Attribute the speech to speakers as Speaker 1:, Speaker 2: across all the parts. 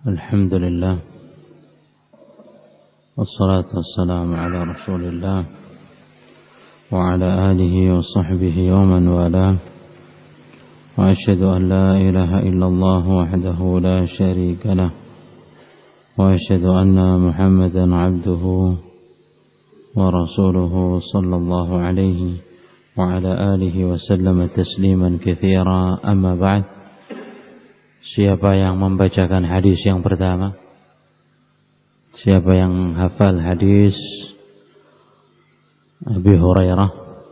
Speaker 1: الحمد لله والصلاة والسلام على رسول الله وعلى آله وصحبه ومن والاه وأشهد أن لا إله إلا الله وحده لا شريك له وأشهد أن محمدا عبده ورسوله صلى الله عليه وعلى آله وسلم تسليما كثيرا. أما بعد, siapa yang membacakan hadis yang pertama? Siapa yang hafal hadis Abi Hurairah?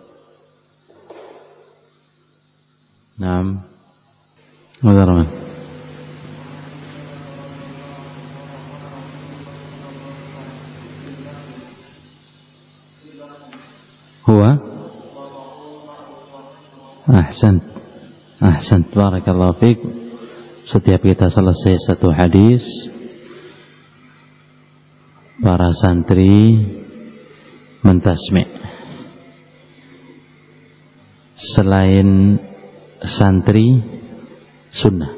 Speaker 1: Naam. Mudarman. Huwa? Ahsan. Barakallahu fiik. Setiap kita selesai satu hadis, para santri mentasmi'. Selain santri sunnah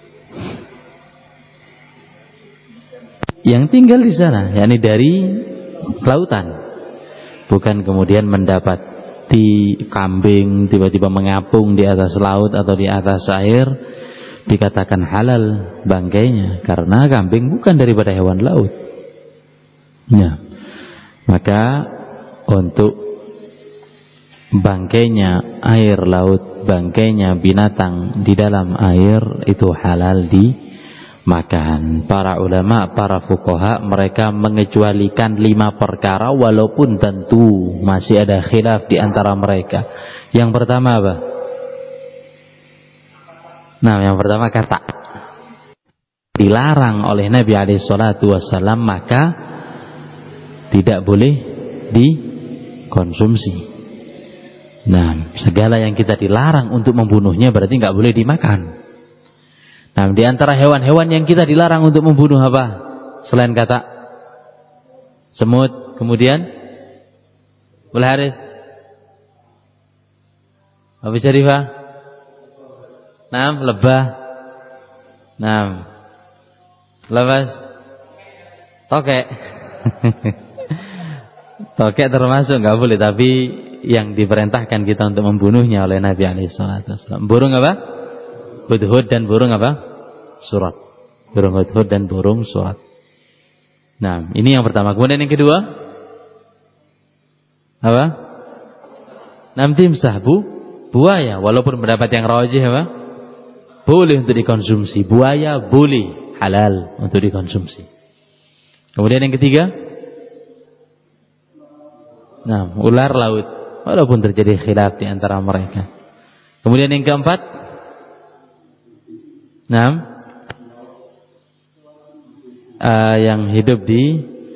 Speaker 1: yang tinggal di sana, yakni dari lautan, bukan kemudian mendapati kambing tiba-tiba mengapung di atas laut atau di atas air dikatakan halal bangkainya, karena kambing bukan daripada hewan laut. Ya, maka untuk bangkainya air laut, bangkainya binatang di dalam air itu halal dimakan. Para ulama, para fuqaha, mereka mengecualikan 5 perkara walaupun tentu masih ada khilaf di antara mereka. Yang pertama apa? Nah, yang pertama kata dilarang oleh Nabi SAW, maka tidak boleh dikonsumsi. Nah, segala yang kita dilarang untuk membunuhnya berarti nggak boleh dimakan. Nah, di antara hewan-hewan yang kita dilarang untuk membunuh apa? Selain kata semut, kemudian Harith, Abu Syarifah, lebah, lepas, tokek. Tokek termasuk nggak boleh, tapi yang diperintahkan kita untuk membunuhnya oleh Nabi SAW. Burung apa? Hudhud dan burung apa? Surat. Burung hudhud dan burung surat. Nah, ini yang pertama. Kemudian yang kedua apa? Timsah, buaya. Walaupun pendapat yang rajih apa? Boleh untuk dikonsumsi. Buaya boleh, halal untuk dikonsumsi. Kemudian yang ketiga, ular laut, walaupun terjadi khilaf di antara mereka. Kemudian yang keempat, yang hidup di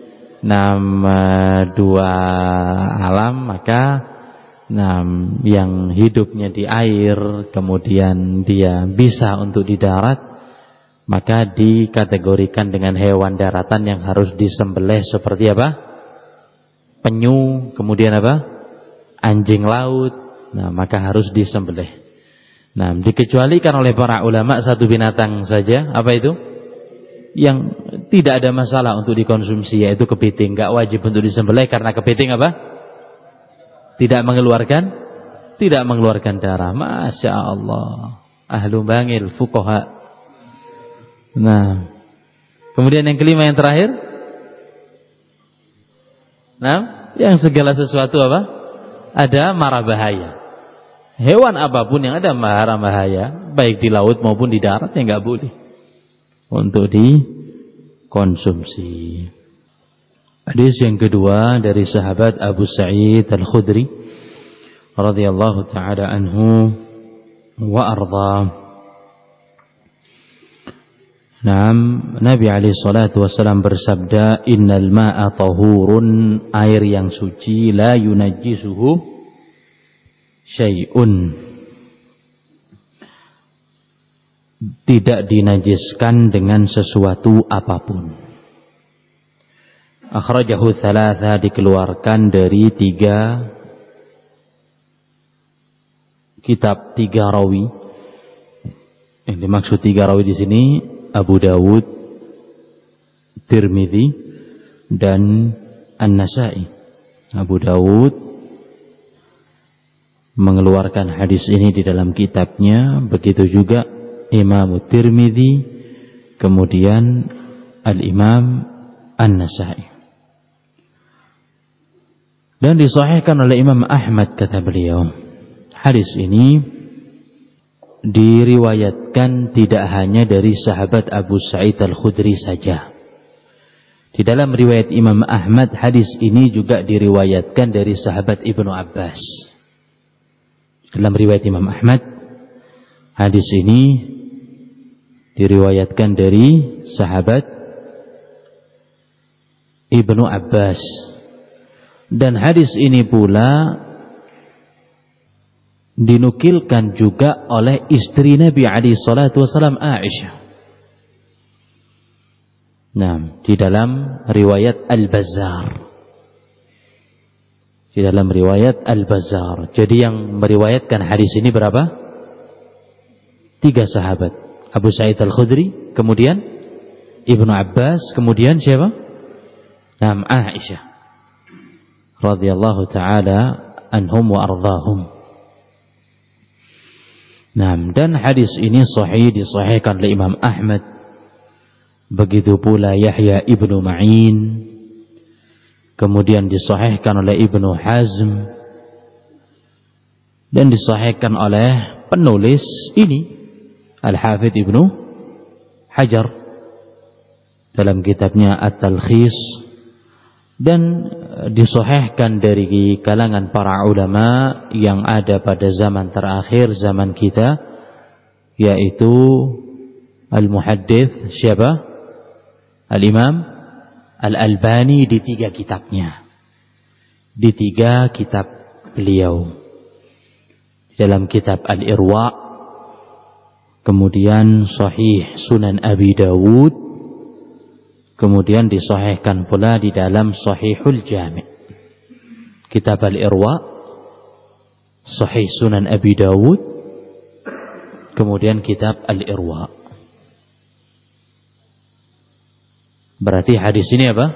Speaker 1: 2 alam, maka yang hidupnya di air, kemudian dia bisa untuk di darat, maka dikategorikan dengan hewan daratan yang harus disembelih, seperti apa? Penyu, kemudian apa? Anjing laut. Maka harus disembelih. Dikecualikan oleh para ulama satu binatang saja, apa itu? Yang tidak ada masalah untuk dikonsumsi, yaitu kepiting. Gak wajib untuk disembelih karena kepiting apa? Tidak mengeluarkan darah. Masya Allah, ahlu bangil, fuqaha. Kemudian yang kelima, yang terakhir, yang segala sesuatu apa? Ada mara bahaya. Hewan apapun yang ada mara bahaya, baik di laut maupun di darat, yang nggak boleh untuk dikonsumsi. Hadis yang kedua dari sahabat Abu Sa'id Al-Khudri radhiyallahu ta'ala anhu wa arda. Nabi alaihi salatu wasallam bersabda, innal ma'a tahurun, air yang suci, la yunajjisuhu syai'un, tidak dinajiskan dengan sesuatu apapun. Akhrajahu thalatha, dikeluarkan dari 3 kitab, 3 rawi. Yang dimaksud 3 rawi di sini Abu Dawud, Tirmidzi dan An-Nasa'i. Abu Dawud mengeluarkan hadis ini di dalam kitabnya, begitu juga Imam Tirmidzi, kemudian Al-Imam An-Nasa'i. Dan disahihkan oleh Imam Ahmad, kata beliau, hadis ini diriwayatkan tidak hanya dari sahabat Abu Sa'id Al-Khudri saja. Di dalam riwayat Imam Ahmad, hadis ini juga diriwayatkan dari sahabat Ibnu Abbas. Dalam riwayat Imam Ahmad, hadis ini diriwayatkan dari sahabat Ibnu Abbas. Dan hadis ini pula dinukilkan juga oleh istri Nabi alaihi salatu wasallam, Aisyah. Nah, di dalam riwayat Al-Bazzar. Di dalam riwayat Al-Bazzar. Jadi yang meriwayatkan hadis ini berapa? 3 sahabat. Abu Sa'id Al-Khudri, kemudian Ibnu Abbas, kemudian siapa? Nah, Aisyah radhiyallahu taala anhum wa ardhahum. Nah, dan hadis ini sahih, disahihkan oleh Imam Ahmad. Begitu pula Yahya ibnu Ma'in, kemudian disahihkan oleh Ibnu Hazm, dan disahihkan oleh penulis ini Al-Hafidz Ibnu Hajar dalam kitabnya At-Talkhis, dan disahihkan dari kalangan para ulama yang ada pada zaman terakhir, zaman kita, yaitu Al-Muhaddits siapa? Al-Imam Al-Albani di 3 kitabnya. Di 3 kitab beliau. Dalam kitab Al-Irwa, kemudian Sahih Sunan Abi Dawud, kemudian disahihkan pula di dalam Sahihul Jami'. Kitab Al-Irwa, Sahih Sunan Abi Dawud, kemudian kitab Al-Irwa. Berarti hadis ini apa?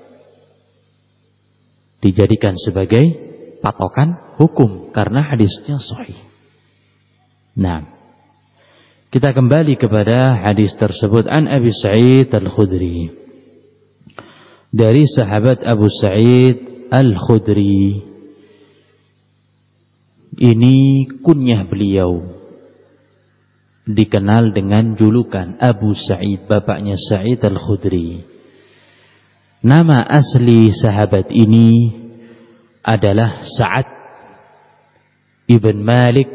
Speaker 1: Dijadikan sebagai patokan hukum karena hadisnya sahih. Nah, kita kembali kepada hadis tersebut. An Abi Sa'id Al-Khudri, dari sahabat Abu Sa'id Al-Khudri. Ini kunyah beliau, dikenal dengan julukan Abu Sa'id, bapaknya Sa'id Al-Khudri. Nama asli sahabat ini adalah Sa'ad ibn Malik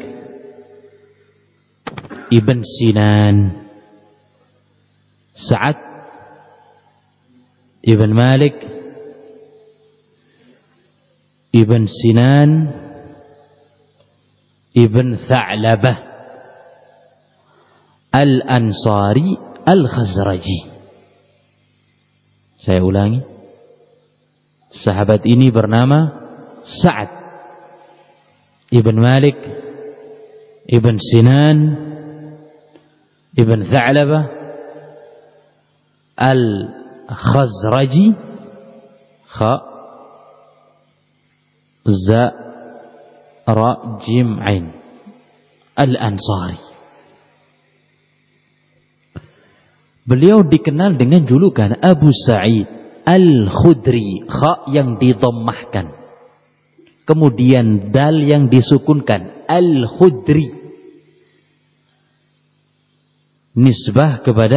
Speaker 1: ibn Sinan. Sa'ad ibn Malik ibn Sinan ibn Tha'labah Al-Ansari Al-Khazraji. Saya ulangi. Sahabat ini bernama Sa'ad ibn Malik ibn Sinan ibn Tha'labah Al-Khazraji, Kha Za Ra Jim Ain, Al-Ansari. Beliau dikenal dengan julukan Abu Sa'id Al-Khudri, kha yang didommahkan, kemudian dal yang disukunkan, Al-Khudri. Nisbah kepada,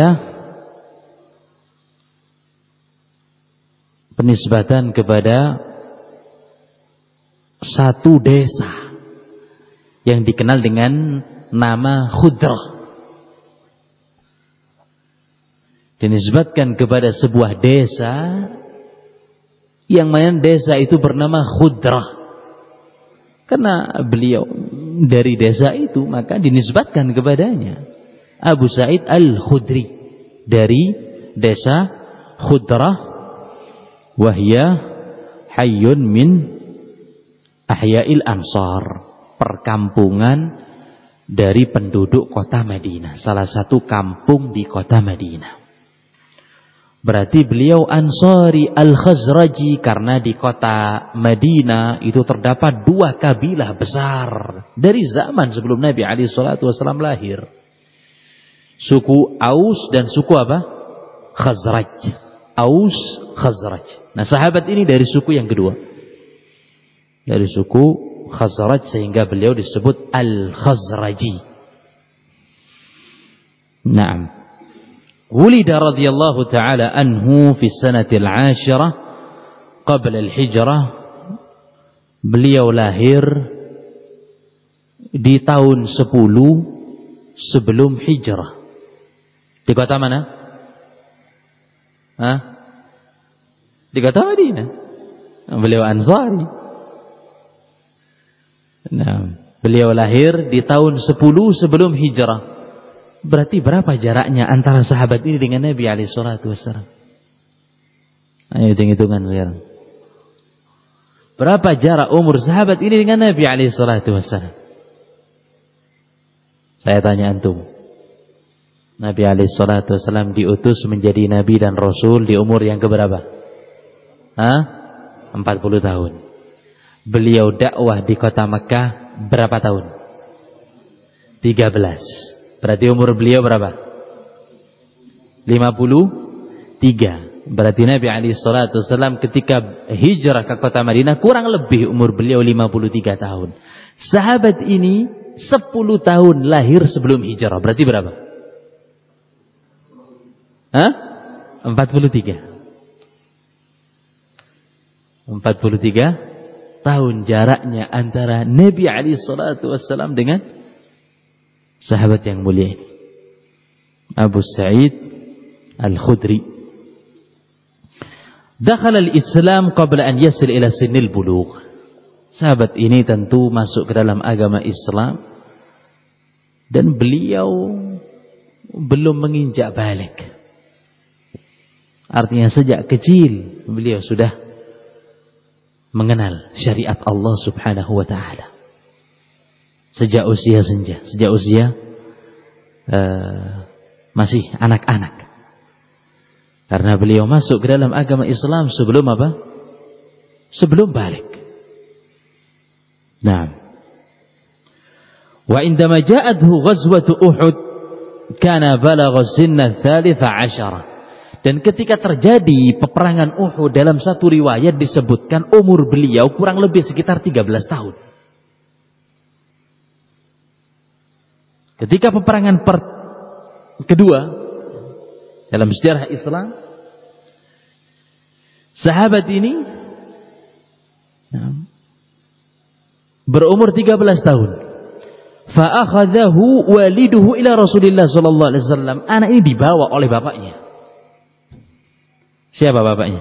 Speaker 1: penisbatan kepada satu desa yang dikenal dengan nama Khudrah. Dinisbatkan kepada sebuah desa yang mana desa itu bernama Khudrah. Karena beliau dari desa itu, maka dinisbatkan kepadanya Abu Sa'id Al-Khudri, dari desa Khudrah, wahya hayyun min ahya'il ansar, perkampungan dari penduduk kota Madinah, salah satu kampung di kota Madinah. Berarti beliau Ansari Al-Khazraji, karena di kota Madinah itu terdapat dua kabilah besar dari zaman sebelum Nabi alaihi salatu wasallam lahir. Suku Aus dan suku apa? Khazraj. Aus, Khazraj. Nah, sahabat ini dari suku yang kedua. Dari suku Khazraj, sehingga beliau disebut Al-Khazraji. Naam. Wulida radhiyallahu ta'ala anhu fi sanatil 'ashirah qabla al-hijrah. Beliau lahir di tahun 10 sebelum hijrah. Di kota mana? Di kota Madinah. Beliau Ansari. Nah, beliau lahir di tahun 10 sebelum hijrah. Berarti berapa jaraknya antara sahabat ini dengan Nabi alaihi salatu wasallam? Ayo hitung-hitungan sekarang. Berapa jarak umur sahabat ini dengan Nabi alaihi salatu wasallam? Saya tanya antum. Nabi alaihi salatu wasallam diutus menjadi nabi dan rasul di umur yang keberapa? 40 tahun. Beliau dakwah di kota Makkah berapa tahun? 13. Berarti umur beliau berapa? 53. Berarti Nabi alaihi salatu wasallam ketika hijrah ke kota Madinah kurang lebih umur beliau 53 tahun. Sahabat ini 10 tahun lahir sebelum hijrah. Berarti berapa? 43 tahun jaraknya antara Nabi alaihi salatu wasallam dengan sahabat yang mulia ini, Abu Sa'id Al-Khudri. Dakhala al-Islam qabla an yasil ila sinil bulugh. Sahabat ini tentu masuk ke dalam agama Islam dan beliau belum menginjak balik. Artinya sejak kecil beliau sudah mengenal syariat Allah Subhanahu wa taala. Sejak usia senja, sejak usia masih anak-anak. Karena beliau masuk ke dalam agama Islam sebelum apa? Sebelum balik. Nah, wa indama ja'athu ghazwatu Uhud kana balagha sinna tsalitsa 'asyara. Dan ketika terjadi peperangan Uhud, dalam satu riwayat disebutkan umur beliau kurang lebih sekitar 13 tahun. Ketika peperangan kedua dalam sejarah Islam, sahabat ini berumur 13 tahun. Fa akhadhahu waliduhu ila Rasulillah sallallahu alaihi wasallam. Anak ini dibawa oleh bapaknya. Siapa bapaknya?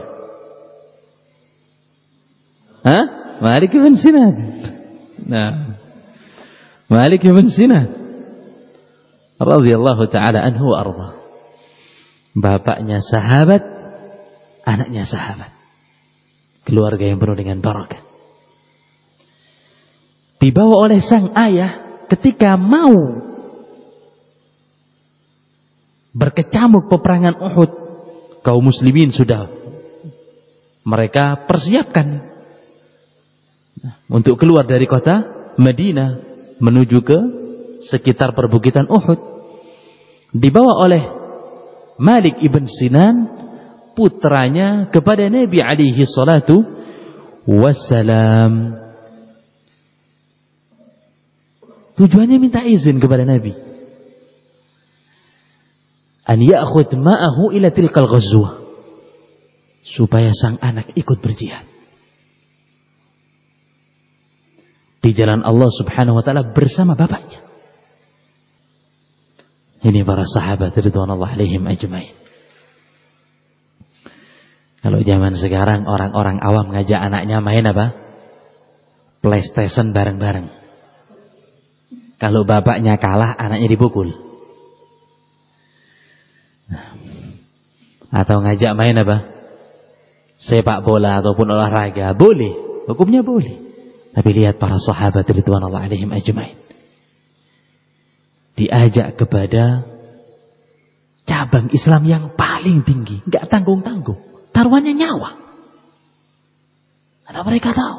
Speaker 1: Malik bin Sinan. Nah, Malik bin Sinan radhiyallahu ta'ala anhu wa arda. Bapaknya sahabat, anaknya sahabat. Keluarga yang penuh dengan barakah. Dibawa oleh sang ayah ketika mau berkecamuk peperangan Uhud. Kaum muslimin sudah mereka persiapkan untuk keluar dari kota Madinah menuju ke sekitar perbukitan Uhud. Dibawa oleh Malik ibn Sinan, putranya, kepada Nabi alaihi salatu wassalam. Tujuannya minta izin kepada Nabi an ya'khud ma'ahu ila tilkal ghazwah, supaya sang anak ikut berjihad di jalan Allah Subhanahu wa taala bersama bapaknya. Ini para sahabat ridwanullah alaihim ajmain. Kalau zaman sekarang orang-orang awam ngajak anaknya main apa? PlayStation bareng-bareng. Kalau bapaknya kalah, anaknya dipukul. Atau ngajak main apa? Sepak bola ataupun olahraga, boleh, hukumnya boleh. Tapi lihat para sahabat ridwanullah alaihim ajmain, diajak kepada cabang Islam yang paling tinggi, nggak tanggung-tanggung, taruhannya nyawa. Karena mereka tahu.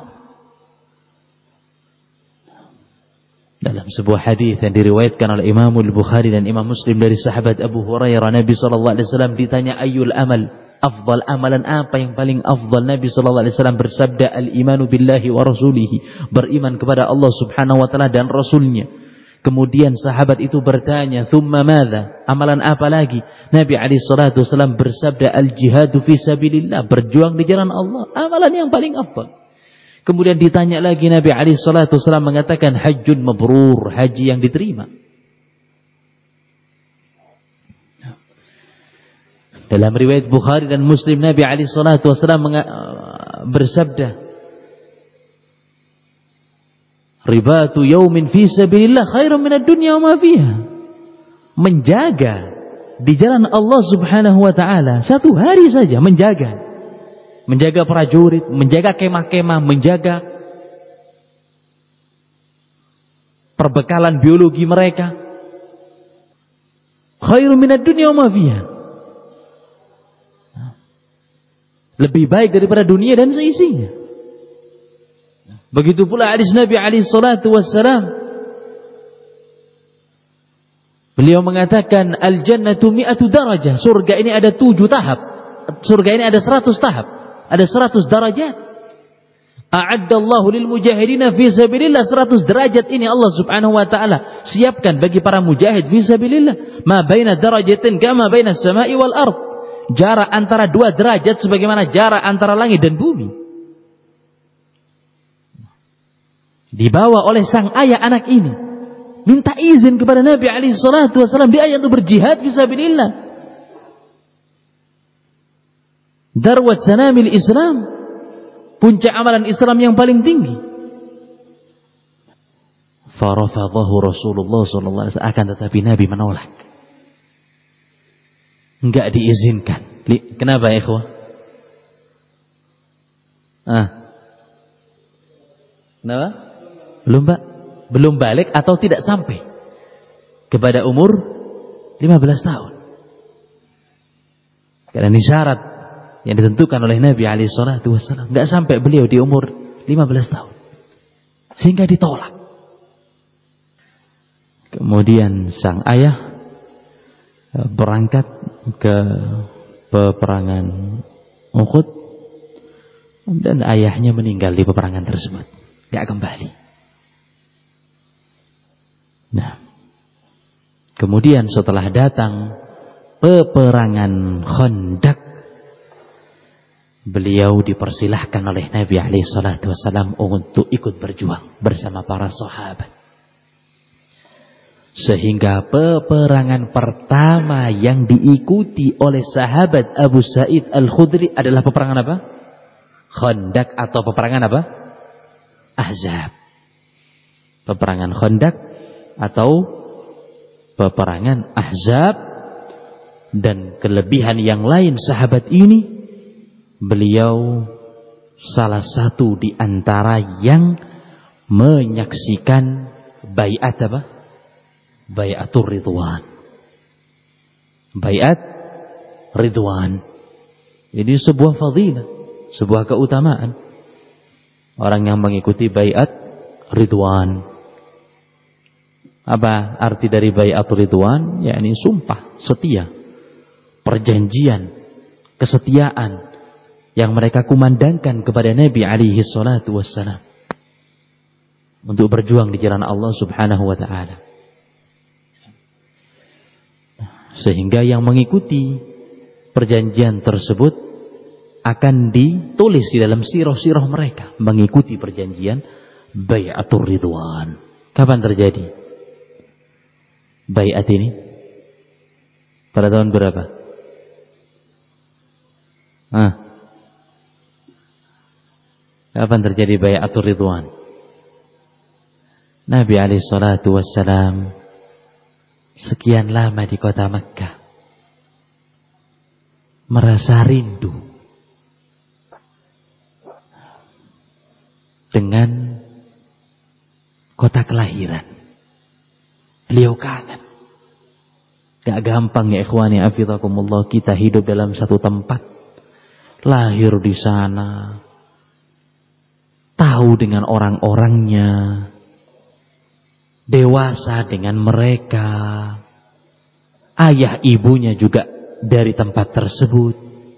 Speaker 1: Dalam sebuah hadis yang diriwayatkan oleh Imam Al-Bukhari dan Imam Muslim dari sahabat Abu Hurairah, Nabi SAW ditanya ayyul amal afdal, amalan apa yang paling afdal? Nabi SAW bersabda al-imanu billahi wa rasulihi, beriman kepada Allah subhanahu wa ta'ala dan Rasulnya. Kemudian sahabat itu bertanya, thumma madza, amalan apa lagi? Nabi SAW bersabda al-jihadu fi sabilillah, berjuang di jalan Allah, amalan yang paling afdal. Kemudian ditanya lagi, Nabi SAW mengatakan hajjun mabrur, haji yang diterima. Dalam riwayat Bukhari dan Muslim, Nabi SAW bersabda, ribatu yaumin fi sabilillah khairum minad dunya wa ma fiha. Menjaga di jalan Allah Subhanahu wa taala satu hari saja, menjaga prajurit, menjaga kemah-kemah, menjaga perbekalan biologi mereka, khairum minad dunya wa ma fiha. Lebih baik daripada dunia dan seisinya. Begitu pula hadis Nabi SAW. Beliau mengatakan al-jannatu mi'atu darajah. Surga ini ada 7 tahap. Surga ini ada 100 tahap. Ada 100 darajat. A'addallahu lil mujahidina fi sabilillah. 100 derajat ini Allah Subhanahu wa taala siapkan bagi para mujahid fi sabilillah. Ma baina darajatin kama baina as-sama'i wal ard. Jarak antara 2 derajat sebagaimana jarak antara langit dan bumi. Dibawa oleh sang ayah anak ini, minta izin kepada Nabi SAW di ayat untuk berjihad fisabilillah. Darwat sanamil Islam, puncak amalan Islam yang paling tinggi. Farafadahu Rasulullah SAW, akan tetapi Nabi menolak. Enggak diizinkan. Kenapa ya ikhwah? Kenapa? Belum balik atau tidak sampai kepada umur 15 tahun. Karena ini syarat yang ditentukan oleh Nabi SAW. Enggak sampai beliau di umur 15 tahun. Sehingga ditolak. Kemudian sang ayah berangkat ke peperangan Uhud dan ayahnya meninggal di peperangan tersebut, gak kembali. Nah, kemudian setelah datang peperangan Khandaq, beliau dipersilahkan oleh Nabi SAW untuk ikut berjuang bersama para sahabat. Sehingga peperangan pertama yang diikuti oleh sahabat Abu Sa'id Al-Khudri adalah peperangan apa? Khandaq atau peperangan apa? Ahzab. Peperangan Khandaq atau peperangan Ahzab. Dan kelebihan yang lain sahabat ini, beliau salah satu di antara yang menyaksikan baiat apa? Baiatur Ridwan. Baiat Ridwan. Ini sebuah fadilah, sebuah keutamaan. Orang yang mengikuti baiat Ridwan. Apa arti dari baiat Ridwan? Yakni sumpah setia, perjanjian, kesetiaan yang mereka kumandangkan kepada Nabi alaihi salatu wassalam untuk berjuang di jalan Allah Subhanahu wa taala. Sehingga yang mengikuti perjanjian tersebut akan ditulis di dalam sirah-sirah mereka, mengikuti perjanjian Bai'atur Ridwan. Kapan terjadi baiat ini? Pada tahun berapa? Kapan terjadi Bai'atur Ridwan? Nabi alaihi salatu wassalam sekian lama di kota Mekkah, merasa rindu dengan kota kelahiran. Beliau kangen Gak gampang ya ikhwani hafizakumullah kita hidup dalam satu tempat. Lahir di sana. Tahu dengan orang-orangnya. Dewasa dengan mereka. Ayah ibunya juga dari tempat tersebut.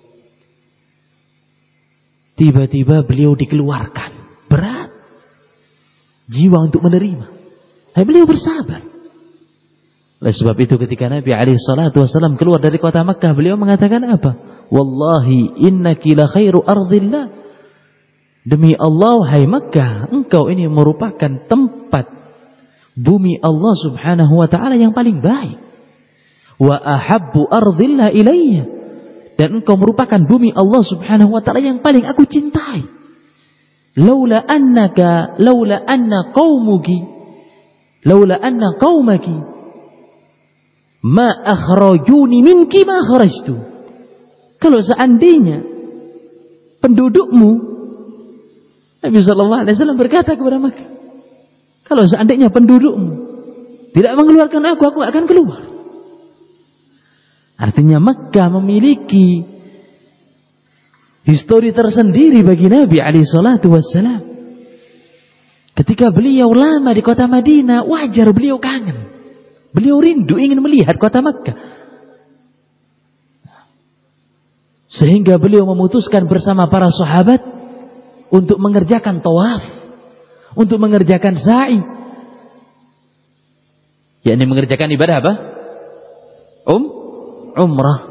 Speaker 1: Tiba-tiba beliau dikeluarkan. Berat. Jiwa untuk menerima. Beliau bersabar. Oleh sebab itu ketika Nabi SAW keluar dari kota Makkah, beliau mengatakan apa? Wallahi innaki la khairu ardillah. Demi Allah, hai Makkah, engkau ini merupakan tempat bumi Allah subhanahu wa ta'ala yang paling baik. Wa ahabbu ardillah ilayya. Dan engkau merupakan bumi Allah subhanahu wa ta'ala yang paling aku cintai. Laula anna qaumaki ma akhrajuni minki ma kharajtu. Kalau seandainya pendudukmu, Nabi sallallahu alaihi wasallam berkata kepada Makkah, kalau seandainya pendudukmu tidak mengeluarkan aku akan keluar. Artinya Makkah memiliki histori tersendiri bagi Nabi alaihi salatu wassalam. Ketika beliau lama di kota Madinah, wajar beliau kangen. Beliau rindu ingin melihat kota Makkah. Sehingga beliau memutuskan bersama para sahabat untuk mengerjakan tawaf, untuk mengerjakan sa'i. Yakni mengerjakan ibadah apa? Umrah.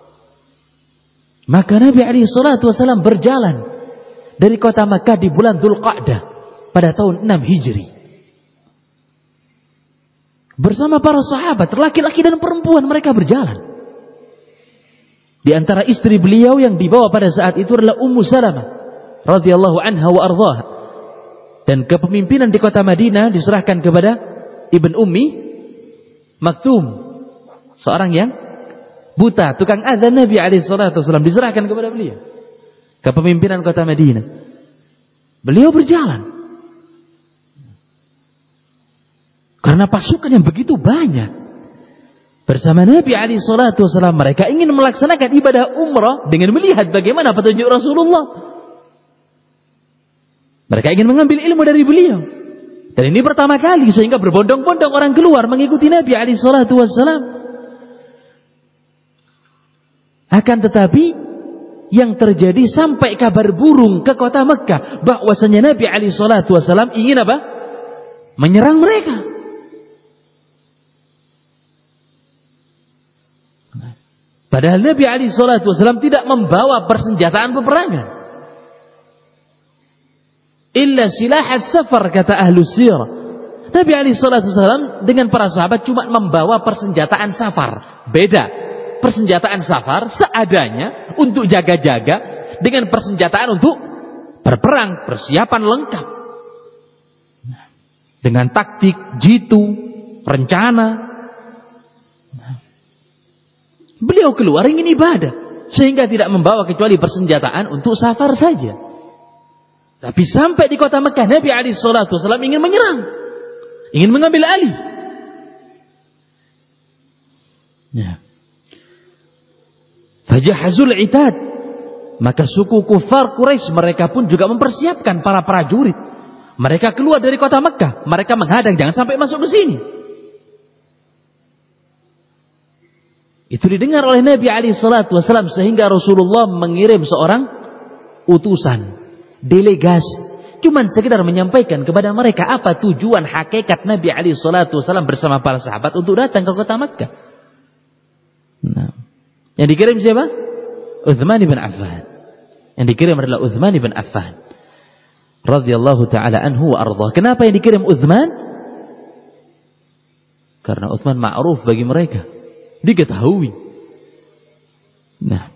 Speaker 1: Maka Nabi SAW berjalan dari kota Makkah di bulan Dzulqa'dah pada tahun 6 Hijri. Bersama para sahabat, laki-laki dan perempuan, mereka berjalan. Di antara istri beliau yang dibawa pada saat itu adalah Ummu Salamah radhiyallahu anha wa ardhaha. Dan kepemimpinan di kota Madinah diserahkan kepada Ibn Ummi Maktum, seorang yang buta, tukang azan Nabi SAW, diserahkan kepada beliau kepemimpinan kota Madinah. Beliau berjalan karena pasukan yang begitu banyak. Bersama Nabi SAW, mereka ingin melaksanakan ibadah umrah dengan melihat bagaimana petunjuk Rasulullah. Mereka ingin mengambil ilmu dari beliau. Dan ini pertama kali, sehingga berbondong-bondong orang keluar mengikuti Nabi SAW. Akan tetapi, yang terjadi sampai kabar burung ke kota Mekah bahwasanya Nabi SAW ingin apa? Menyerang mereka. Padahal Nabi SAW tidak membawa persenjataan peperangan. Illa silah safar, kata ahlu sirah. Nabi SAW dengan para sahabat cuma membawa persenjataan safar. Beda. Persenjataan safar seadanya untuk jaga-jaga dengan persenjataan untuk berperang, persiapan lengkap. Dengan taktik, jitu, rencana. Beliau keluar ingin ibadah, sehingga tidak membawa kecuali persenjataan untuk safar saja. Tapi sampai di kota Mekah, Nabi SAW ingin menyerang, ingin mengambil alih. Fajahazul itad, maka suku kufar Quraisy mereka pun juga mempersiapkan para prajurit. Mereka keluar dari kota Mekah, mereka menghadang jangan sampai masuk ke sini. Itu didengar oleh Nabi SAW, sehingga Rasulullah mengirim seorang utusan, delegasi, cuman sekedar menyampaikan kepada mereka apa tujuan hakikat Nabi SAW bersama para sahabat untuk datang ke kota Makkah. Nah, yang dikirim siapa? Uthman bin Affan. Yang dikirim adalah Uthman bin Affan radhiyallahu ta'ala anhu wa ardhah. Kenapa yang dikirim Uthman? Karena Uthman ma'ruf bagi mereka, diketahui. Nah,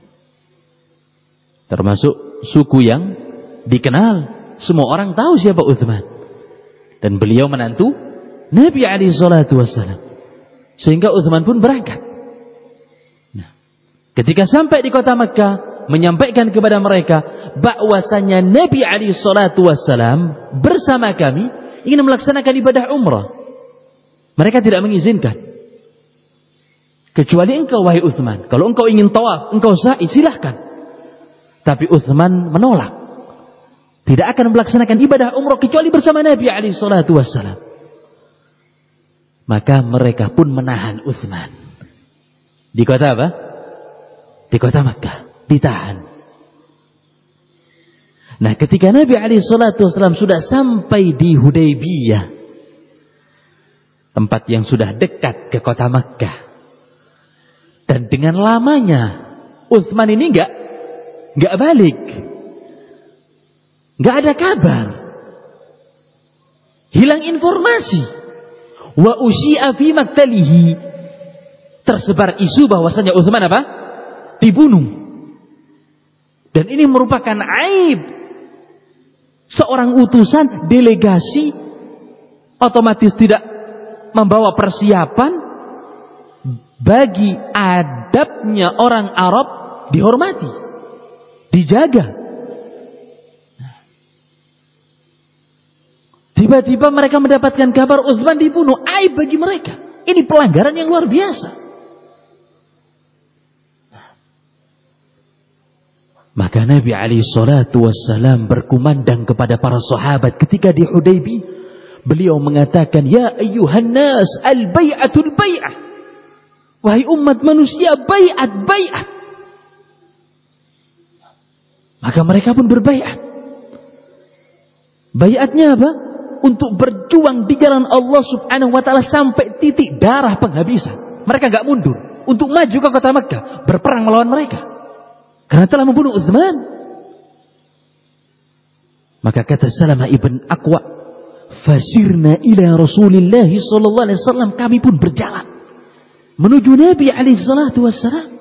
Speaker 1: termasuk suku yang dikenal, semua orang tahu siapa Uthman. Dan beliau menantu Nabi SAW. Sehingga Uthman pun berangkat. Nah, ketika sampai di kota Makkah, menyampaikan kepada mereka bahwasanya Nabi SAW bersama kami ingin melaksanakan ibadah umrah. Mereka tidak mengizinkan. Kecuali engkau wahai Utsman. Kalau engkau ingin tawaf, engkau sa'i, silahkan. Tapi Utsman menolak. Tidak akan melaksanakan ibadah umrah kecuali bersama Nabi alaihi salatu wassalam. Maka mereka pun menahan Utsman. Di kota apa? Di kota Makkah. Ditahan. Nah, ketika Nabi alaihi salatu wassalam sudah sampai di Hudaybiyah, tempat yang sudah dekat ke kota Makkah, dan dengan lamanya Utsman ini enggak balik. Enggak ada kabar. Hilang informasi. Wa usyi'a fi maktalihi. Tersebar isu bahwasanya Utsman apa? Dibunuh. Dan ini merupakan aib. Seorang utusan delegasi otomatis tidak membawa persiapan. Bagi adabnya orang Arab dihormati, dijaga. Tiba-tiba mereka mendapatkan kabar Utsman dibunuh. Aib bagi mereka. Ini pelanggaran yang luar biasa. Maka Nabi alaihi salatu wassalam berkumandang kepada para sahabat ketika di Hudaybiyah. Beliau mengatakan, ya ayyuhan nas, al-bai'atul bai'ah. Wahai umat manusia, bai'at. Maka mereka pun berbai'at. Bai'atnya apa? Untuk berjuang di jalan Allah subhanahu wa ta'ala sampai titik darah penghabisan. Mereka gak mundur. Untuk maju ke kota Makkah, berperang melawan mereka. Karena telah membunuh Utsman. Maka kata Salamah ibn Aqwa, fasirna ila Rasulillah sallallahu alaihi wasallam, kami pun berjalan menuju Nabi alaihi salatu wassalam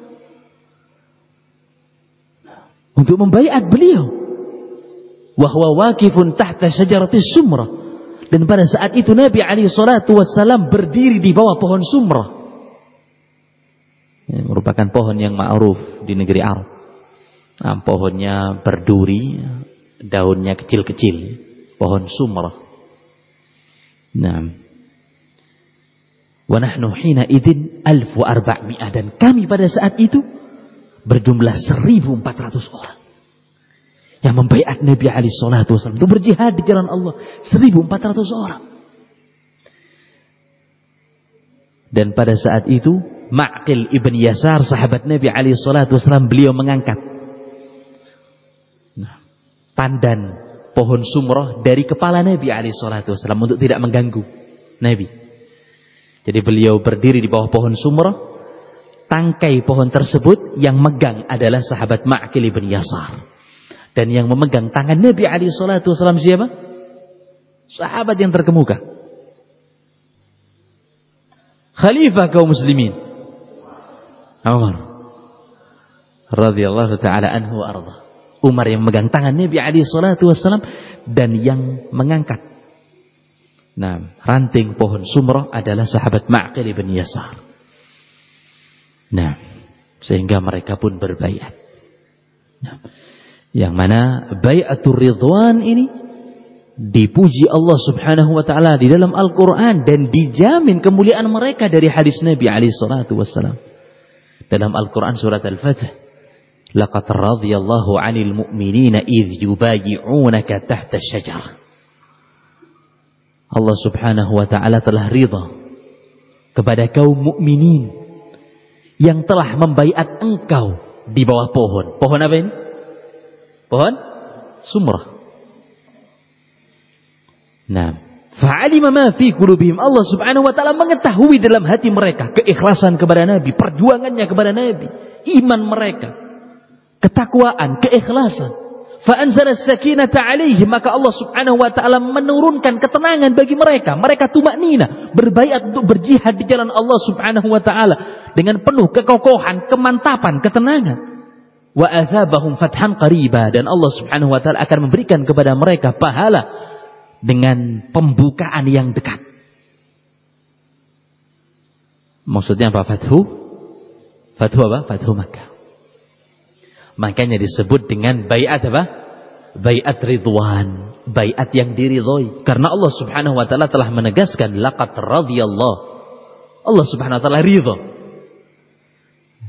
Speaker 1: untuk membaiat beliau. Wa huwa waqifun tahta syajaratis sumrah. Dan pada saat itu Nabi alaihi salatu wassalam berdiri di bawah pohon sumrah. Ini merupakan pohon yang ma'ruf di negeri Arab. Nah, pohonnya berduri, daunnya kecil-kecil, pohon sumrah. Nah, wa nahnu hina idzin 1400, dan kami pada saat itu berjumlah 1400 orang yang membaiat Nabi alaihi salatu wasallam untuk berjihad di jalan Allah. 1400 orang. Dan pada saat itu Ma'qil ibn Yasar, sahabat Nabi alaihi salatu wasallam, beliau mengangkat tandan pohon sumrah dari kepala Nabi alaihi salatu wasallam untuk tidak mengganggu Nabi. Jadi beliau berdiri di bawah pohon sumrah. Tangkai pohon tersebut yang megang adalah sahabat Ma'qil ibn Yasar. Dan yang memegang tangan Nabi alaihi salatu wasallam siapa? Sahabat yang terkemuka, khalifah kaum muslimin, Umar radhiyallahu taala anhu wa arda. Umar yang memegang tangan Nabi alaihi salatu wasallam dan yang mengangkat ranting pohon sumrah adalah sahabat Ma'qil ibn Yasar. Sehingga mereka pun berbaiat. Yang mana bai'atur ridwan ini dipuji Allah subhanahu wa ta'ala di dalam Al-Quran, dan dijamin kemuliaan mereka dari hadis Nabi alaihi salatu wassalam. Dalam Al-Quran surat Al-Fatih, laqad radiyallahu 'anil mu'minina idh yubayi'unaka tahta asy-syajarah. Allah subhanahu wa ta'ala telah ridha kepada kaum mukminin yang telah membaiat engkau di bawah pohon. Pohon apa ini? Pohon sumrah. Fa'alima ma fi qulubihim. Allah subhanahu wa ta'ala mengetahui dalam hati mereka keikhlasan kepada Nabi, perjuangannya kepada Nabi, iman mereka, ketakwaan, keikhlasan. Fa'anzala as-sakinata 'alaihim, maka Allah subhanahu wa ta'ala menurunkan ketenangan bagi mereka. Mereka tumaknina, berbaiat untuk berjihad di jalan Allah subhanahu wa ta'ala dengan penuh kekokohan, kemantapan, ketenangan. Wa athabahum fathan qariba, dan Allah subhanahu wa ta'ala akan memberikan kepada mereka pahala dengan pembukaan yang dekat. Maksudnya apa fathu? Fathu apa? Fathu Makkah. Makanya disebut dengan baiat apa? Baiat ridwan, baiat yang diridhoi. Karena Allah subhanahu wa ta'ala telah menegaskan laqad radiyallahu. Allah subhanahu wa ta'ala ridha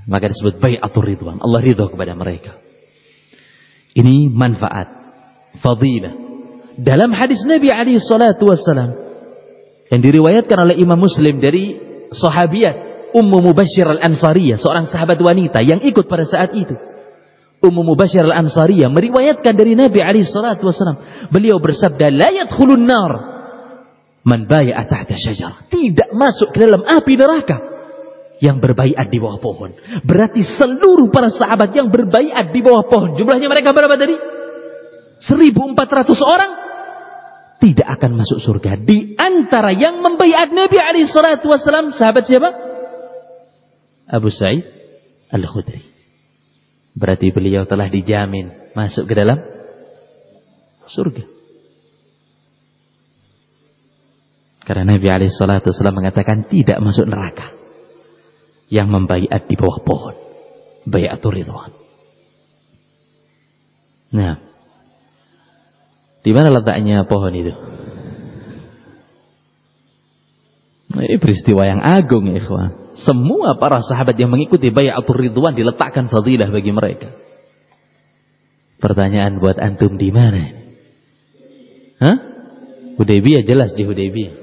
Speaker 1: Maka disebut bai'atur ridwan. Allah ridha kepada mereka. Ini manfaat, fadilah. Dalam hadis Nabi alaihi salatu wassalam yang diriwayatkan oleh Imam Muslim dari sahabiyat Ummu Mubashshir al-Ansariyah, seorang sahabat wanita yang ikut pada saat itu. Ummu Mubashshir al-Ansariyah meriwayatkan dari Nabi alaihi salatu wassalam, beliau bersabda, la yadkhulun nar man bai'a tahta syajar. Tidak masuk ke dalam api neraka yang berbaiat di bawah pohon. Berarti seluruh para sahabat yang berbaiat di bawah pohon, jumlahnya mereka berapa tadi? 1.400 orang tidak akan masuk surga. Di antara yang membaiat Nabi alaihi salatu wasallam, sahabat siapa? Abu Sa'id Al-Khudri. Berarti beliau telah dijamin masuk ke dalam surga. Karena Nabi alaihi salatu wasallam mengatakan tidak masuk neraka yang membaiat di bawah pohon. Bai'atur ridwan. Nah, di mana letaknya pohon itu? Ini peristiwa yang agung, ya ikhwan. Semua para sahabat yang mengikuti bai'atur ridwan diletakkan fadilah bagi mereka. Pertanyaan buat antum, di mana? Hah? Hudaybiyah, jelas di Hudaybiyah.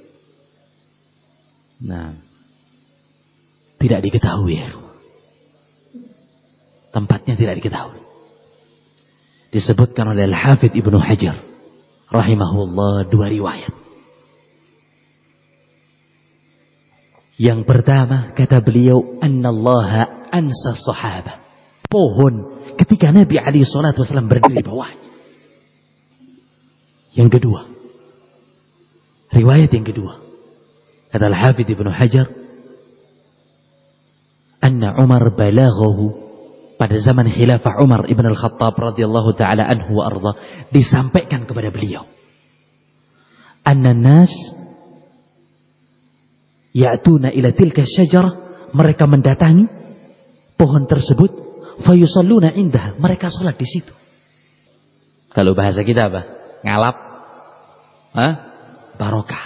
Speaker 1: Nah, tidak diketahui, ya. Tempatnya tidak diketahui. Disebutkan oleh Al-Hafidh Ibnu Hajar rahimahullah dua riwayat. Yang pertama, kata beliau, annallaha ansa sahabah. Pohon ketika Nabi alaihi salatu wasallam berdiri di bawahnya. Yang kedua, riwayat yang kedua, kata Al-Hafidh Ibnu Hajar, anna Umar balaghahu, pada zaman khilafah Umar ibn al-Khattab radhiyallahu ta'ala anhu wa arda, disampaikan kepada beliau, anna nas ya'tuna ila tilka syajarah, mereka mendatangi pohon tersebut, fayusalluna indaha, mereka sholat di situ. Kalau bahasa kita apa? Ngalap, barokah.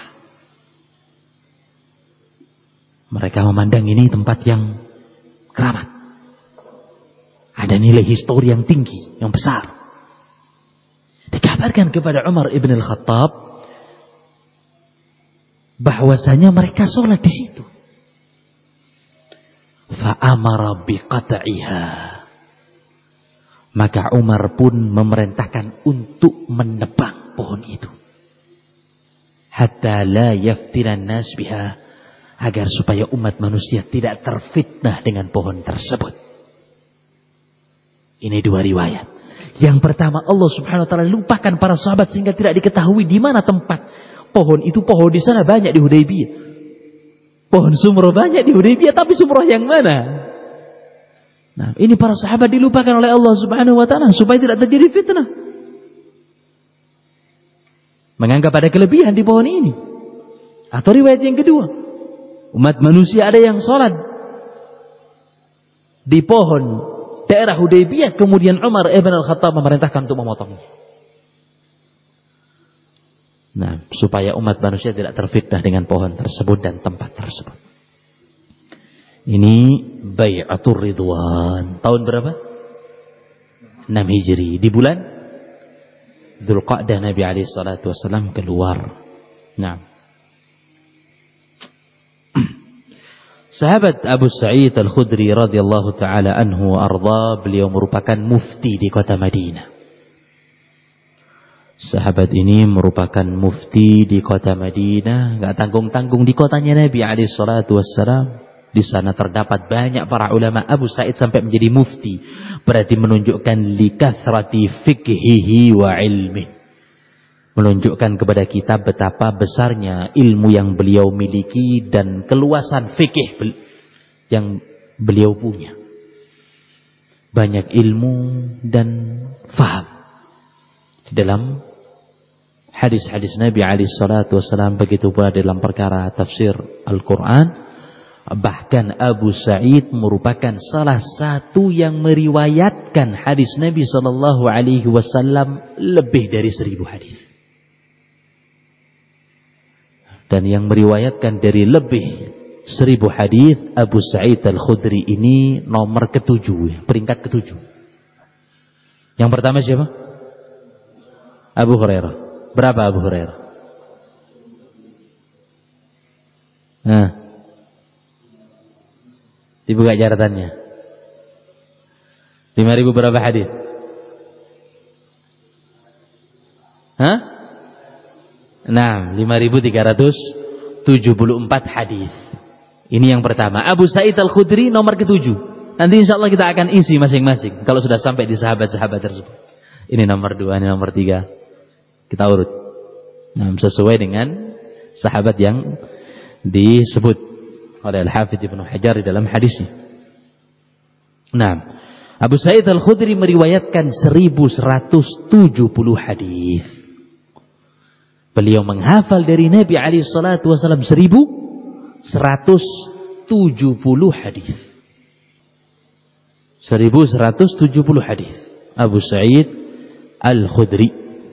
Speaker 1: Mereka memandang ini tempat yang keramat, ada nilai histori yang tinggi, yang besar. Dikabarkan kepada Umar ibn al-Khattab bahwasanya mereka sholat di situ. Fa'amara biqat'iha, maka Umar pun memerintahkan untuk menebang pohon itu. Hatta la yaftinan nas biha, agar supaya umat manusia tidak terfitnah dengan pohon tersebut. Ini dua riwayat. Yang pertama, Allah Subhanahu wa taala lupakan para sahabat sehingga tidak diketahui di mana tempat pohon itu. Pohon di sana banyak di Hudaybiyah. Pohon sumroh banyak di Hudaybiyah, tapi sumroh yang mana? Nah, ini para sahabat dilupakan oleh Allah Subhanahu wa taala supaya tidak terjadi fitnah. Menganggap ada kelebihan di pohon ini. Atau riwayat yang kedua, umat manusia ada yang sholat di pohon daerah Hudaybiyah, kemudian Umar ibn al-Khattab memerintahkan untuk memotongnya. Nah, supaya umat manusia tidak terfitnah dengan pohon tersebut dan tempat tersebut. Ini bai'atur ridwan. Tahun berapa? 6 Hijri. Di bulan Dzulqa'dah Nabi alaihi salatu wasallam keluar. Nah, sahabat Abu Sa'id Al-Khudri radhiyallahu ta'ala anhu arda, beliau merupakan mufti di kota Madinah. Sahabat ini merupakan mufti di kota Madinah, enggak tanggung-tanggung di kotanya Nabi alaihi salatu wassalam. Di sana terdapat banyak para ulama. Abu Sa'id sampai menjadi mufti, berarti menunjukkan likathrati fikhihi wa ilmi, menunjukkan kepada kita betapa besarnya ilmu yang beliau miliki dan keluasan fikih yang beliau punya. Banyak ilmu dan faham dalam hadis-hadis Nabi alaihi salatu wasallam, begitu pula dalam perkara tafsir Al-Quran. Bahkan Abu Sa'id merupakan salah satu yang meriwayatkan hadis Nabi sallallahu alaihi wasallam lebih dari 1000 hadis. Dan yang meriwayatkan dari lebih 1000 hadis Abu Sa'id Al-Khudri ini nomor ke-7, peringkat ke-7. Yang pertama siapa? Abu Hurairah. Berapa Abu Hurairah? Nah, dibuka catatannya. 5.000 berapa hadis? Hah? Nah, 5.374 hadis. Ini yang pertama. Abu Sa'id Al-Khudri nomor ke-7. Nanti insyaallah kita akan isi masing-masing kalau sudah sampai di sahabat-sahabat tersebut. Ini nomor 2, ini nomor 3. Kita urut. Nah, sesuai dengan sahabat yang disebut oleh Al-Hafidz Ibnu Hajar di dalam hadisnya. Nah, Abu Sa'id Al-Khudri meriwayatkan 1170 hadis. Beliau menghafal dari Nabi alaihi salatu wasallam 1170 hadis. 1170 hadis. Abu Sa'id Al-Khudri.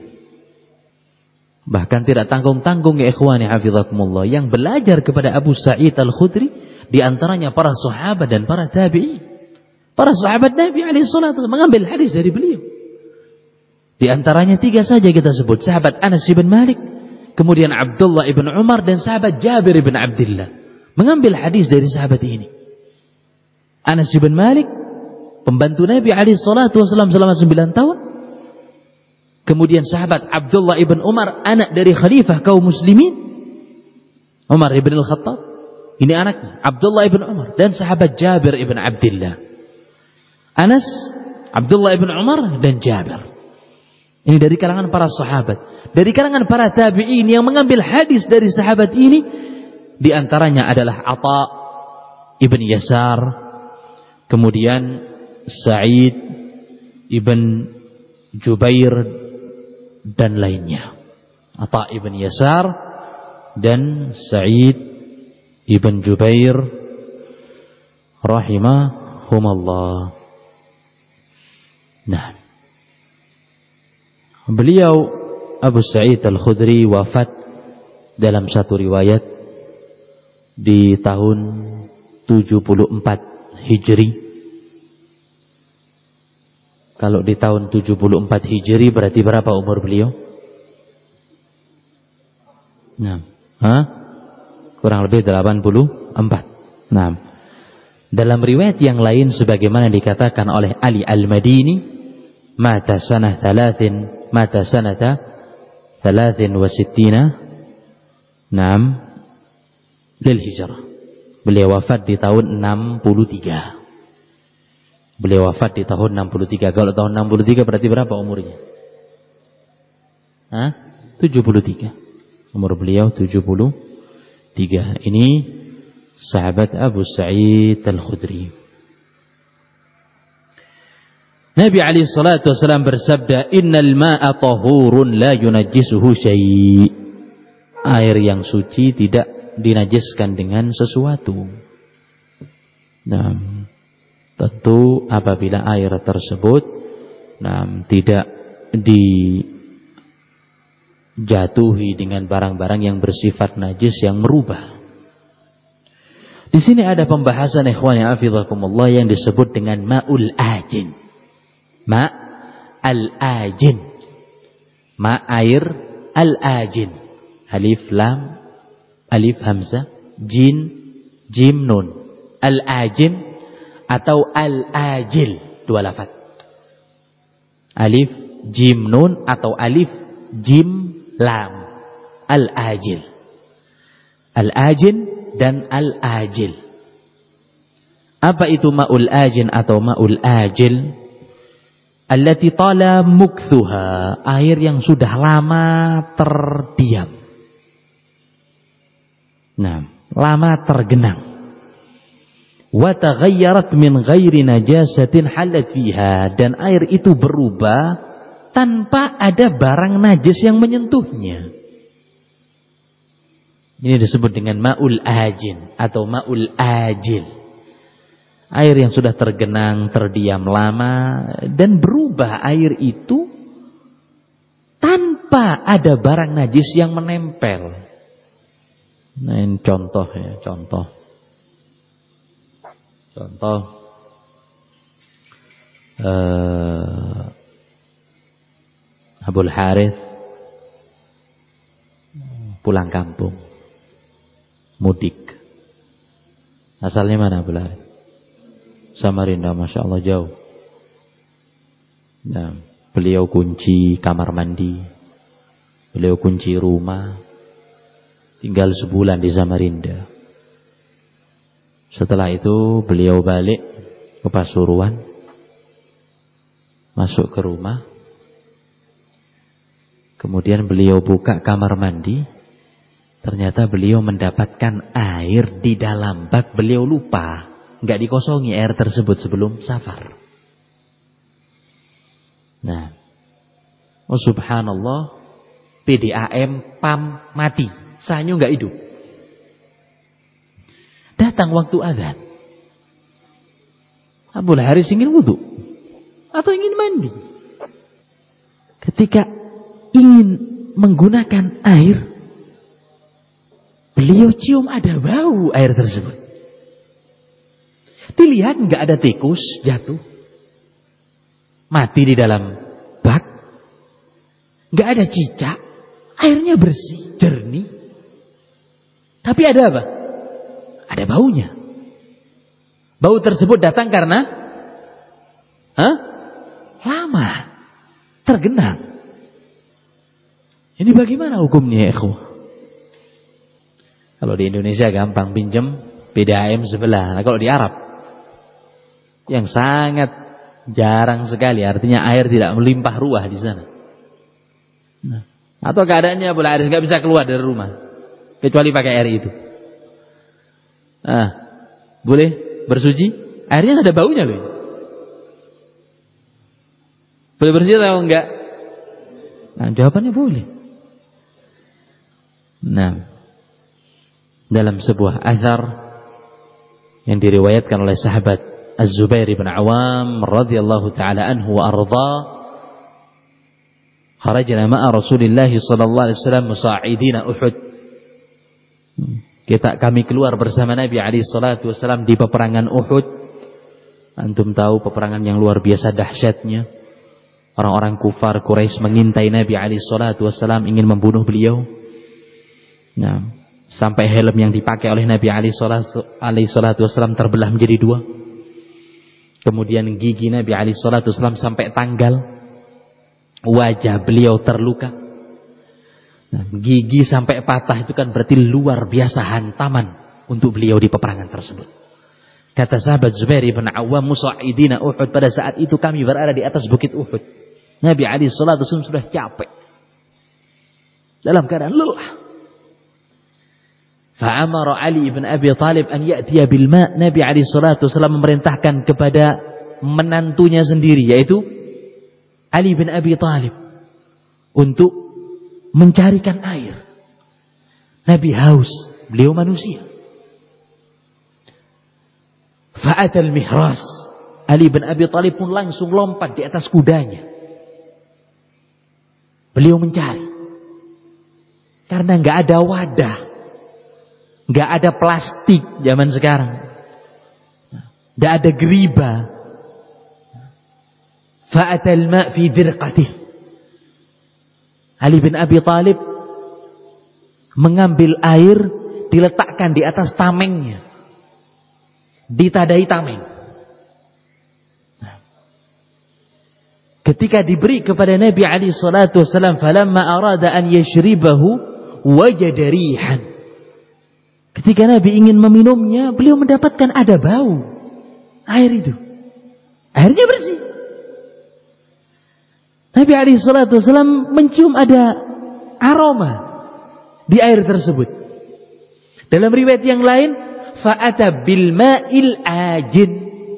Speaker 1: Bahkan tidak tanggung-tanggung ya ikhwani hafizakumullah, yang belajar kepada Abu Sa'id Al-Khudri di antaranya para sahabat dan para tabi'in. Para sahabat Nabi alaihi salatu mengambil hadis dari beliau. Di antaranya 3 saja kita sebut. Sahabat Anas bin Malik, kemudian Abdullah ibn Umar, dan sahabat Jabir ibn Abdullah. Mengambil hadis dari sahabat ini. Anas bin Malik, pembantu Nabi alaihi salatu wasallam selama 9 tahun. Kemudian sahabat Abdullah ibn Umar, anak dari khalifah kaum muslimin, Umar ibn al-Khattab. Ini anaknya, Abdullah ibn Umar. Dan sahabat Jabir ibn Abdullah. Anas, Abdullah ibn Umar, dan Jabir. Ini dari kalangan para sahabat. Dari kalangan para tabi'in yang mengambil hadis dari sahabat ini, di antaranya adalah Atha ibn Yasar, kemudian Sa'id ibn Jubair, dan lainnya. Atha ibn Yasar dan Sa'id ibn Jubair rahimahumallah. Nah, beliau Abu Sa'id Al-Khudri wafat dalam satu riwayat di tahun 74 Hijri. Kalau di tahun 74 Hijri berarti berapa umur beliau? Nah, kurang lebih 84. Nah, dalam riwayat yang lain sebagaimana dikatakan oleh Ali Al-Madini, mata sanata 63 lil hijrah. Beliau wafat di tahun 63. Beliau wafat di tahun 63. Kalau tahun 63 berarti berapa umurnya? 73. Umur beliau 73. Ini sahabat Abu Sa'id Al-Khudri. Nabi alaihi salatu wasallam bersabda, "Innal ma'a tahurun la yunajjisuhu syai'." Air yang suci tidak dinajiskan dengan sesuatu. Nah, tentu apabila air tersebut tidak dijatuhi dengan barang-barang yang bersifat najis yang merubah. Di sini ada pembahasan ikhwani hafizakumullah yang disebut dengan ma'ul ajin. Ma al-ajin. Ma air al-ajin. Alif lam, alif hamzah, jim nun. Al-ajin atau al-ajil, 2 lafaz. Alif jim nun atau alif jim lam. Al-ajil. Al-ajin dan al-ajil. Apa itu ma'ul ajin atau ma'ul ajil? Allati tala mukthuha, air yang sudah lama terdiam. Nah, lama tergenang. Wa taghayyarat min ghairi najasatin halat fiha, dan air itu berubah tanpa ada barang najis yang menyentuhnya. Ini disebut dengan ma'ul ajin atau ma'ul ajil. Air yang sudah tergenang, terdiam lama, dan berubah air itu tanpa ada barang najis yang menempel. Nah, ini contoh ya, contoh. Contoh Abul Harith pulang kampung, mudik. Asalnya mana Abul Harith? Samarinda, Masya Allah, jauh. Nah, beliau kunci kamar mandi, beliau kunci rumah, tinggal sebulan di Samarinda. Setelah itu beliau balik ke Pasuruan, masuk ke rumah, kemudian beliau buka kamar mandi, ternyata beliau mendapatkan air di dalam bak. Beliau lupa, nggak dikosongi air tersebut sebelum safar. Nah, oh subhanallah, PDAM PAM mati, Sanyu nggak hidup. Datang waktu azan, Abul Harith ingin wudu atau ingin mandi. Ketika ingin menggunakan air, beliau cium ada bau air tersebut. Dilihat nggak ada tikus jatuh mati di dalam bak, nggak ada cicak, airnya bersih, jernih. Tapi ada apa? Ada baunya. Bau tersebut datang karena lama tergenang. Ini bagaimana hukumnya ya ikhwah? Kalau di Indonesia gampang, pinjam PDAM sebelah. Nah, kalau di Arab yang sangat jarang sekali, artinya air tidak melimpah ruah di sana. Nah, atau keadaannya Abul Harith nggak bisa keluar dari rumah kecuali pakai air itu. Nah, boleh bersuci? Airnya ada baunya loh. Boleh bersuci atau enggak? Nah, jawabannya boleh. Nah, dalam sebuah athar yang diriwayatkan oleh sahabat Az-Zubair bin Awam radhiyallahu taala anhu wa arda, kharajna ma'a Rasulillah sallallahu alaihi wasallam musa'idina Uhud. Kami keluar bersama Nabi alaihi salatu wasallam di peperangan Uhud. Antum tahu peperangan yang luar biasa dahsyatnya. Orang-orang kufar Quraisy mengintai Nabi alaihi salatu wasallam, ingin membunuh beliau. Nah, sampai helm yang dipakai oleh Nabi alaihi salatu wasallam terbelah menjadi dua. Kemudian gigi Nabi alaihi salatu wasallam sampai tanggal. Wajah beliau terluka. Nah, gigi sampai patah itu kan berarti luar biasa hantaman untuk beliau di peperangan tersebut. Kata sahabat Zubair bin Awam, musa'idina Uhud, pada saat itu kami berada di atas bukit Uhud. Nabi alaihi salatu wasallam sudah capek, dalam keadaan lelah. Fa'amara Ali bin Abi Thalib an ya'tiya bil ma'. Nabi alaihi salatu wasallam memerintahkan kepada menantunya sendiri, yaitu Ali bin Abi Thalib, untuk mencarikan air. Nabi haus, beliau manusia. Fa'atal mihras. Ali bin Abi Thalib pun langsung lompat di atas kudanya. Beliau mencari. Karena nggak ada wadah, nggak ada plastik zaman sekarang, nggak ada geriba. Fa'atal ma' fi dirqatih. Ali bin Abi Thalib mengambil air, diletakkan di atas tamengnya, ditadai tameng. Ketika diberi kepada Nabi alaihi salatu wasallam, falamma arada an yashribahu wajada rihan. Ketika Nabi ingin meminumnya, beliau mendapatkan ada bau air itu. Airnya bersih. Nabi alaihi salatu wasallam mencium ada aroma di air tersebut. Dalam riwayat yang lain, fa'ata bil ma'il ajin.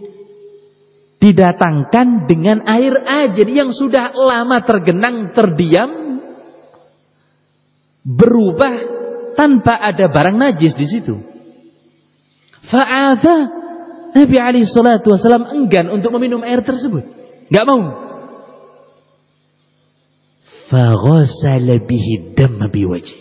Speaker 1: Didatangkan dengan air ajin yang sudah lama tergenang, terdiam, berubah tanpa ada barang najis di situ. Fa'adha, Nabi alaihi salatu wasallam enggan untuk meminum air tersebut, enggak mau. Faghasala bihi damma biwajhi.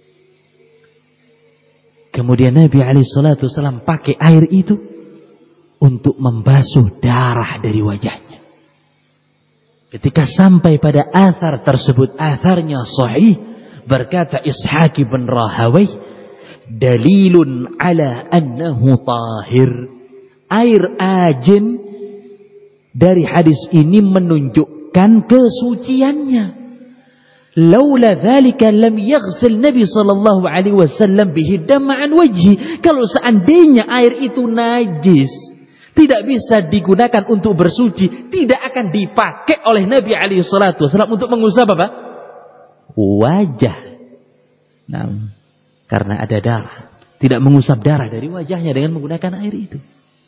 Speaker 1: Kemudian Nabi alaihi salatu wasallam pakai air itu untuk membasuh darah dari wajahnya. Ketika sampai pada athar tersebut, atharnya sahih, berkata Ishaq bin Rahawayh, dalilun ala annahu tahir. Air ajen dari hadis ini menunjukkan kesuciannya. Laula dzalika lam yaghsil Nabi sallallahu alaihi wasallam bihi dam'an wajhi. Kalau seandainya air itu najis, tidak bisa digunakan untuk bersuci, tidak akan dipakai oleh Nabi alaihi salatu wasallam untuk mengusap apa? Wajah. Nah, karena ada darah, tidak mengusap darah dari wajahnya dengan menggunakan air itu.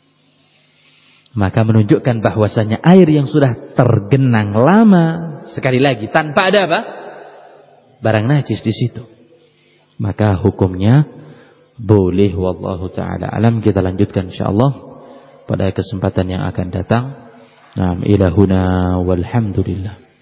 Speaker 1: Maka menunjukkan bahwasanya air yang sudah tergenang lama, sekali lagi tanpa ada apa? Barang najis di situ, maka hukumnya boleh. Wallahu taala alam. Kita lanjutkan insyaallah pada kesempatan yang akan datang. Naam, ilahuna walhamdulillah.